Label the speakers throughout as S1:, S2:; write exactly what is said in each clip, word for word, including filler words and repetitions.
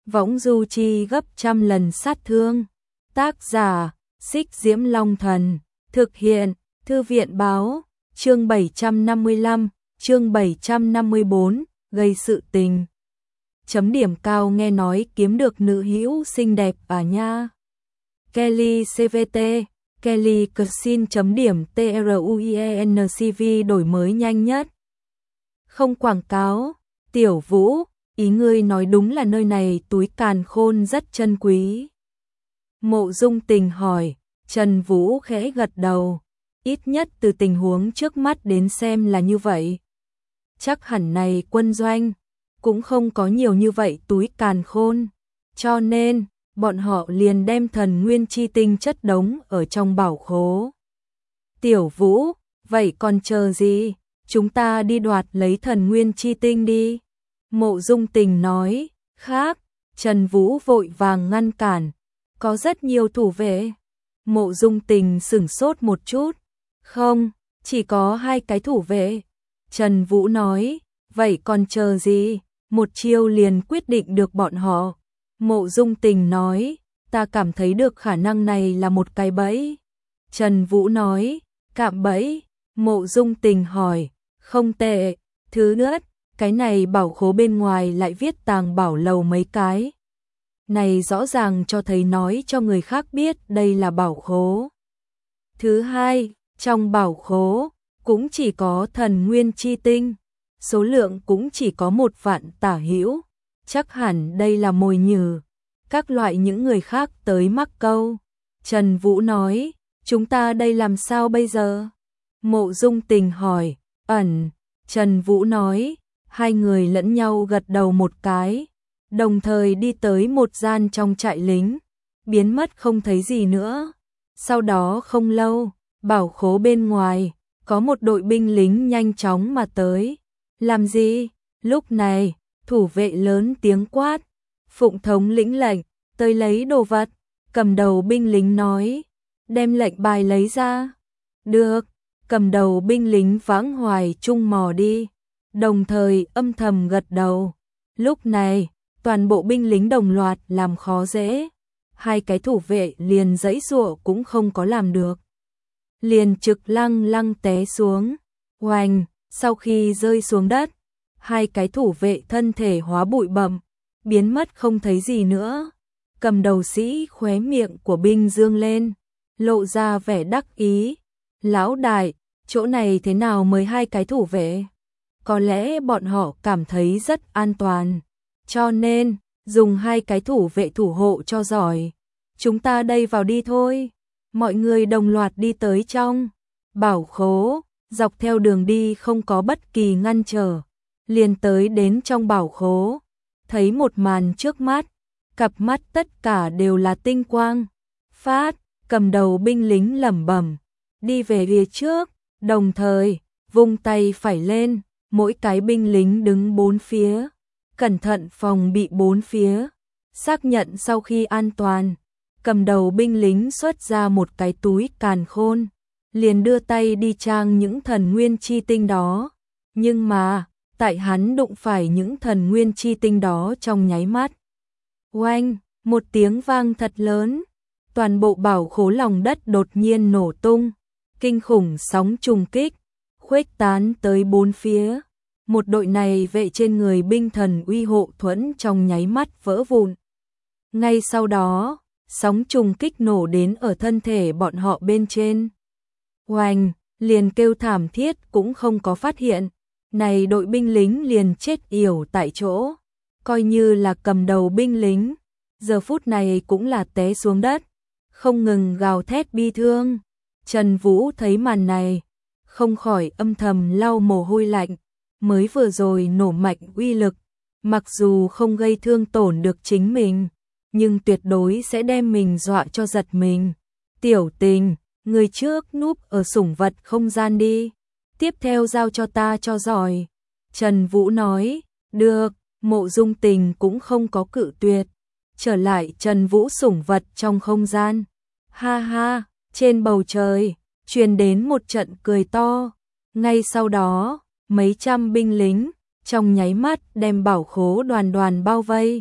S1: võng du chi gấp trăm lần sát thương. Tác giả, Xích Diễm Long Thần. Thực hiện, Thư viện báo. Chương bảy trăm năm mươi lăm, chương bảy trăm năm mươi bốn, gây sự tình. Chấm điểm cao nghe nói kiếm được nữ hữu xinh đẹp à nha. Kelly xê vê tê, Kelly Cuisine chấm điểm TRUIENCV đổi mới nhanh nhất. Không quảng cáo. Tiểu Vũ, ý ngươi nói đúng là nơi này túi càn khôn rất chân quý. Mộ Dung Tình hỏi. Trần Vũ khẽ gật đầu. Ít nhất từ tình huống trước mắt đến xem là như vậy. Chắc hẳn này quân doanh cũng không có nhiều như vậy túi càn khôn, cho nên bọn họ liền đem thần nguyên chi tinh chất đống ở trong bảo khố. Tiểu Vũ, vậy còn chờ gì? Chúng ta đi đoạt lấy thần nguyên chi tinh đi. Mộ Dung Tình nói. Khác. Trần Vũ vội vàng ngăn cản. Có rất nhiều thủ vệ. Mộ Dung Tình sửng sốt một chút. Không, chỉ có hai cái thủ vệ. Trần Vũ nói. Vậy còn chờ gì? Một chiêu liền quyết định được bọn họ. Mộ Dung Tình nói. Ta cảm thấy được khả năng này là một cái bẫy. Trần Vũ nói. Cạm bẫy. Mộ Dung Tình hỏi. Không tệ. Thứ nữa, cái này bảo khố bên ngoài lại viết tàng bảo lầu mấy cái. Này rõ ràng cho thấy nói cho người khác biết đây là bảo khố. Thứ hai, trong bảo khố cũng chỉ có thần nguyên chi tinh, số lượng cũng chỉ có một vạn tả hữu, chắc hẳn đây là mồi nhử, các loại những người khác tới mắc câu. Trần Vũ nói, chúng ta đây làm sao bây giờ? Mộ Dung Tình hỏi. Ẩn. Trần Vũ nói. Hai người lẫn nhau gật đầu một cái, đồng thời đi tới một gian trong trại lính, biến mất không thấy gì nữa. Sau đó không lâu, bảo khố bên ngoài có một đội binh lính nhanh chóng mà tới. Làm gì? Lúc này, thủ vệ lớn tiếng quát. Phụng thống lĩnh lệnh, tới lấy đồ vật. Cầm đầu binh lính nói. Đem lệnh bài lấy ra. Được. Cầm đầu binh lính vãng hoài trung mò đi, đồng thời âm thầm gật đầu. Lúc này, toàn bộ binh lính đồng loạt làm khó dễ. Hai cái thủ vệ liền giãy giụa cũng không có làm được. Liền trực lăng lăng té xuống. Oành, sau khi rơi xuống đất, hai cái thủ vệ thân thể hóa bụi bặm, biến mất không thấy gì nữa. Cầm đầu sĩ khóe miệng của binh dương lên, lộ ra vẻ đắc ý. Lão đại, chỗ này thế nào mới hai cái thủ vệ? Có lẽ bọn họ cảm thấy rất an toàn, cho nên dùng hai cái thủ vệ thủ hộ cho giỏi. Chúng ta đây vào đi thôi. Mọi người đồng loạt đi tới trong bảo khố, dọc theo đường đi không có bất kỳ ngăn trở, liền tới đến trong bảo khố, thấy một màn trước mắt, cặp mắt tất cả đều là tinh quang. Phát, cầm đầu binh lính lẩm bẩm, đi về phía trước, đồng thời vung tay phải lên, mỗi cái binh lính đứng bốn phía, cẩn thận phòng bị bốn phía. Xác nhận sau khi an toàn, cầm đầu binh lính xuất ra một cái túi càn khôn, liền đưa tay đi trang những thần nguyên chi tinh đó. Nhưng mà, tại hắn đụng phải những thần nguyên chi tinh đó trong nháy mắt. Oanh, một tiếng vang thật lớn, toàn bộ bảo khố lòng đất đột nhiên nổ tung, kinh khủng sóng trùng kích, khuếch tán tới bốn phía. Một đội này vệ trên người binh thần uy hộ thuẫn trong nháy mắt vỡ vụn. Ngay sau đó, sóng trùng kích nổ đến ở thân thể bọn họ bên trên. Oanh, liền kêu thảm thiết cũng không có phát hiện. Này đội binh lính liền chết yểu tại chỗ. Coi như là cầm đầu binh lính, giờ phút này cũng là té xuống đất, không ngừng gào thét bi thương. Trần Vũ thấy màn này, không khỏi âm thầm lau mồ hôi lạnh. Mới vừa rồi nổ mạnh uy lực, mặc dù không gây thương tổn được chính mình, nhưng tuyệt đối sẽ đem mình dọa cho giật mình. Tiểu Tình, người trước núp ở sủng vật không gian đi, tiếp theo giao cho ta cho giỏi. Trần Vũ nói. Được. Mộ Dung Tình cũng không có cự tuyệt, trở lại Trần Vũ sủng vật trong không gian. Ha ha, trên bầu trời truyền đến một trận cười to. Ngay sau đó, mấy trăm binh lính trong nháy mắt đem bảo khố đoàn đoàn bao vây.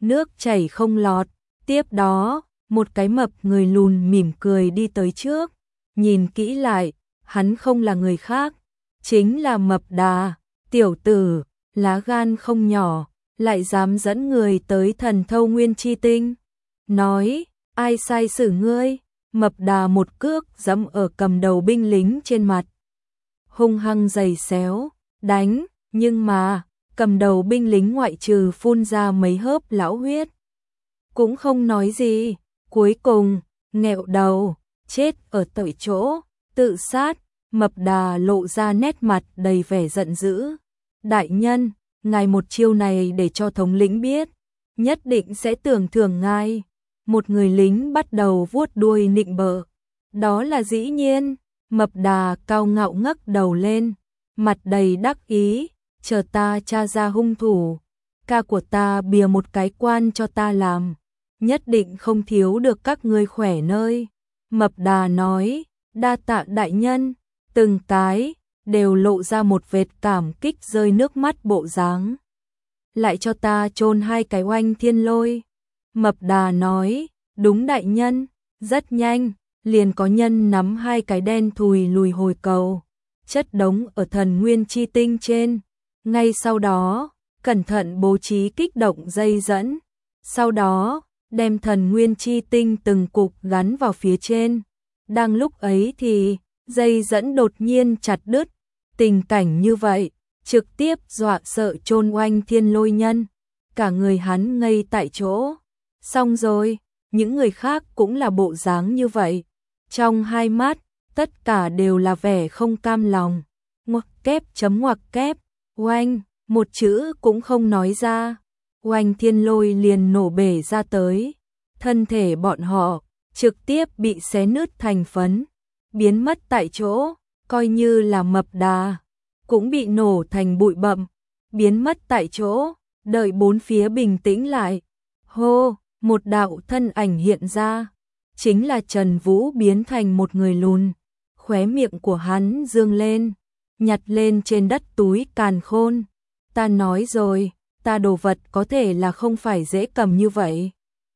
S1: nước chảy không lọt. Tiếp đó, một cái mập người lùn mỉm cười đi tới trước, nhìn kỹ lại, hắn không là người khác, chính là Mập Đà. Tiểu tử, lá gan không nhỏ, lại dám dẫn người tới Thần Thâu Nguyên Chi Tinh. Nói, ai sai xử ngươi? Mập Đà một cước giẫm ở cầm đầu binh lính trên mặt, hung hăng giày xéo, đánh, nhưng mà, cầm đầu binh lính ngoại trừ phun ra mấy hớp lão huyết, cũng không nói gì, cuối cùng, nghẹo đầu, chết ở tại chỗ, tự sát. Mập Đà lộ ra nét mặt đầy vẻ giận dữ. Đại nhân, ngài một chiêu này để cho thống lĩnh biết, nhất định sẽ tưởng thưởng ngài. Một người lính bắt đầu vuốt đuôi nịnh bợ. Đó là dĩ nhiên. Mập Đà cao ngạo ngấc đầu lên, mặt đầy đắc ý, chờ ta tra ra hung thủ, ca của ta bìa một cái quan cho ta làm, nhất định không thiếu được các ngươi khỏe nơi. Mập Đà nói, đa tạ đại nhân, từng cái đều lộ ra một vệt cảm kích rơi nước mắt bộ dáng. Lại cho ta chôn hai cái oanh thiên lôi. Mập Đà nói, đúng đại nhân. Rất nhanh, liền có nhân nắm hai cái đen thùi lùi hồi cầu, chất đống ở Thần Nguyên Chi Tinh trên. Ngay sau đó, cẩn thận bố trí kích động dây dẫn. Sau đó, đem Thần Nguyên Chi Tinh từng cục gắn vào phía trên. Đang lúc ấy thì, dây dẫn đột nhiên chặt đứt. Tình cảnh như vậy, trực tiếp dọa sợ chôn oanh thiên lôi nhân. Cả người hắn ngây tại chỗ. Xong rồi, những người khác cũng là bộ dáng như vậy. Trong hai mắt, tất cả đều là vẻ không cam lòng. Ngoặc kép chấm ngoặc kép, oanh, một chữ cũng không nói ra. Oanh thiên lôi liền nổ bể ra tới. Thân thể bọn họ, trực tiếp bị xé nứt thành phấn, biến mất tại chỗ, coi như là Mập Đà, cũng bị nổ thành bụi bặm, biến mất tại chỗ, đợi bốn phía bình tĩnh lại. Hô, một đạo thân ảnh hiện ra, chính là Trần Vũ biến thành một người lùn, khóe miệng của hắn dương lên, nhặt lên trên đất túi càn khôn. Ta nói rồi, ta đồ vật có thể là không phải dễ cầm như vậy.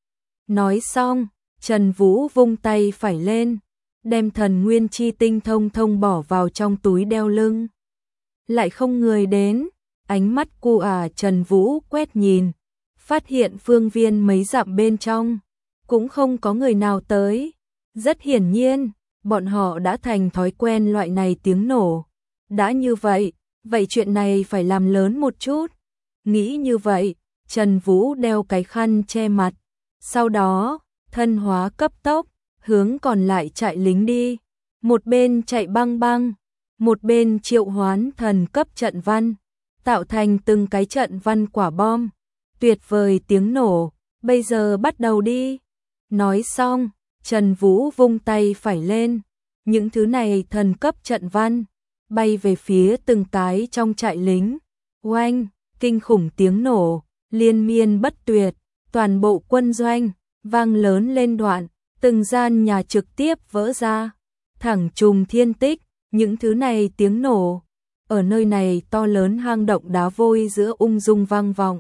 S1: Nói xong, Trần Vũ vung tay phải lên, đem Thần Nguyên Chi Tinh thông thông bỏ vào trong túi đeo lưng. Lại không người đến, ánh mắt cu à Trần Vũ quét nhìn, phát hiện phương viên mấy dặm bên trong, cũng không có người nào tới. Rất hiển nhiên, bọn họ đã thành thói quen loại này tiếng nổ. Đã như vậy, vậy chuyện này phải làm lớn một chút. Nghĩ như vậy, Trần Vũ đeo cái khăn che mặt, sau đó, thân hóa cấp tốc, hướng còn lại chạy lính đi. Một bên chạy băng băng, một bên triệu hoán thần cấp trận văn, tạo thành từng cái trận văn quả bom. Tuyệt vời tiếng nổ, bây giờ bắt đầu đi. Nói xong, Trần Vũ vung tay phải lên, những thứ này thần cấp trận văn, bay về phía từng cái trong trại lính. Oanh, kinh khủng tiếng nổ, liên miên bất tuyệt, toàn bộ quân doanh, vang lớn lên đoạn, từng gian nhà trực tiếp vỡ ra, thẳng trùng thiên tích, những thứ này tiếng nổ. Ở nơi này to lớn hang động đá vôi giữa ung dung vang vọng.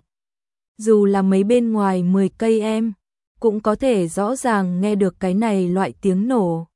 S1: Dù là mấy bên ngoài mười cây em, cũng có thể rõ ràng nghe được cái này loại tiếng nổ.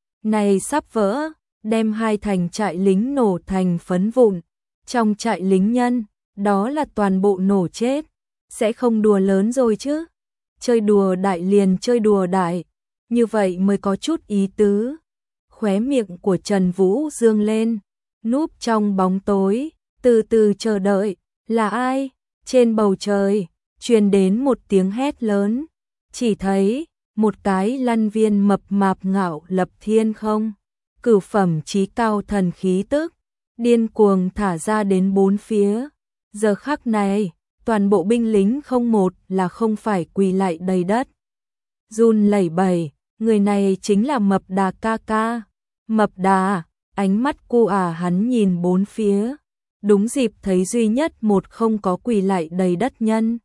S1: Này sắp vỡ, đem hai thành trại lính nổ thành phấn vụn. Trong trại lính nhân, đó là toàn bộ nổ chết. Sẽ không đùa lớn rồi chứ. Chơi đùa đại liền chơi đùa đại. Như vậy mới có chút ý tứ. Khóe miệng của Trần Vũ dương lên, núp trong bóng tối, từ từ chờ đợi. Là ai? Trên bầu trời, truyền đến một tiếng hét lớn. Chỉ thấy, một cái lăn viên mập mạp ngạo lập thiên không. Cửu phẩm chí cao thần khí tức, điên cuồng thả ra đến bốn phía. Giờ khắc này, toàn bộ binh lính không một là không phải quỳ lại đầy đất. Run lẩy bẩy, người này chính là Mập Đà ca ca. Mập Đà, ánh mắt cu à hắn nhìn bốn phía. Đúng dịp thấy duy nhất một không có quỳ lại đầy đất nhân.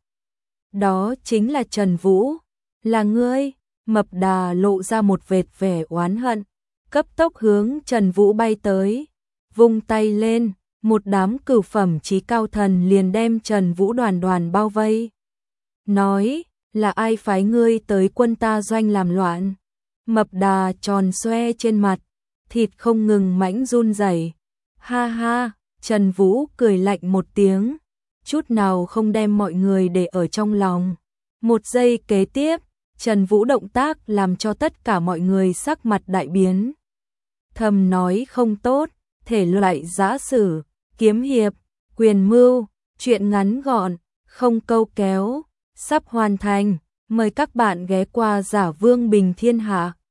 S1: Đó chính là Trần Vũ. Là ngươi? Mập Đà lộ ra một vệt vẻ oán hận, cấp tốc hướng Trần Vũ bay tới, vung tay lên, một đám cửu phẩm chí cao thần liền đem Trần Vũ đoàn đoàn bao vây. nói, là ai phái ngươi tới quân ta doanh làm loạn? Mập đà tròn xoe trên mặt, thịt không ngừng mãnh run rẩy. Ha ha, Trần Vũ cười lạnh một tiếng, chút nào không đem mọi người để ở trong lòng. Một giây kế tiếp, Trần Vũ động tác làm cho tất cả mọi người sắc mặt đại biến. Thầm nói không tốt, thể loại giã sử, kiếm hiệp, quyền mưu, truyện ngắn gọn, không câu kéo, sắp hoàn thành. Mời các bạn ghé qua Giả Vương Bình Thiên Hạ.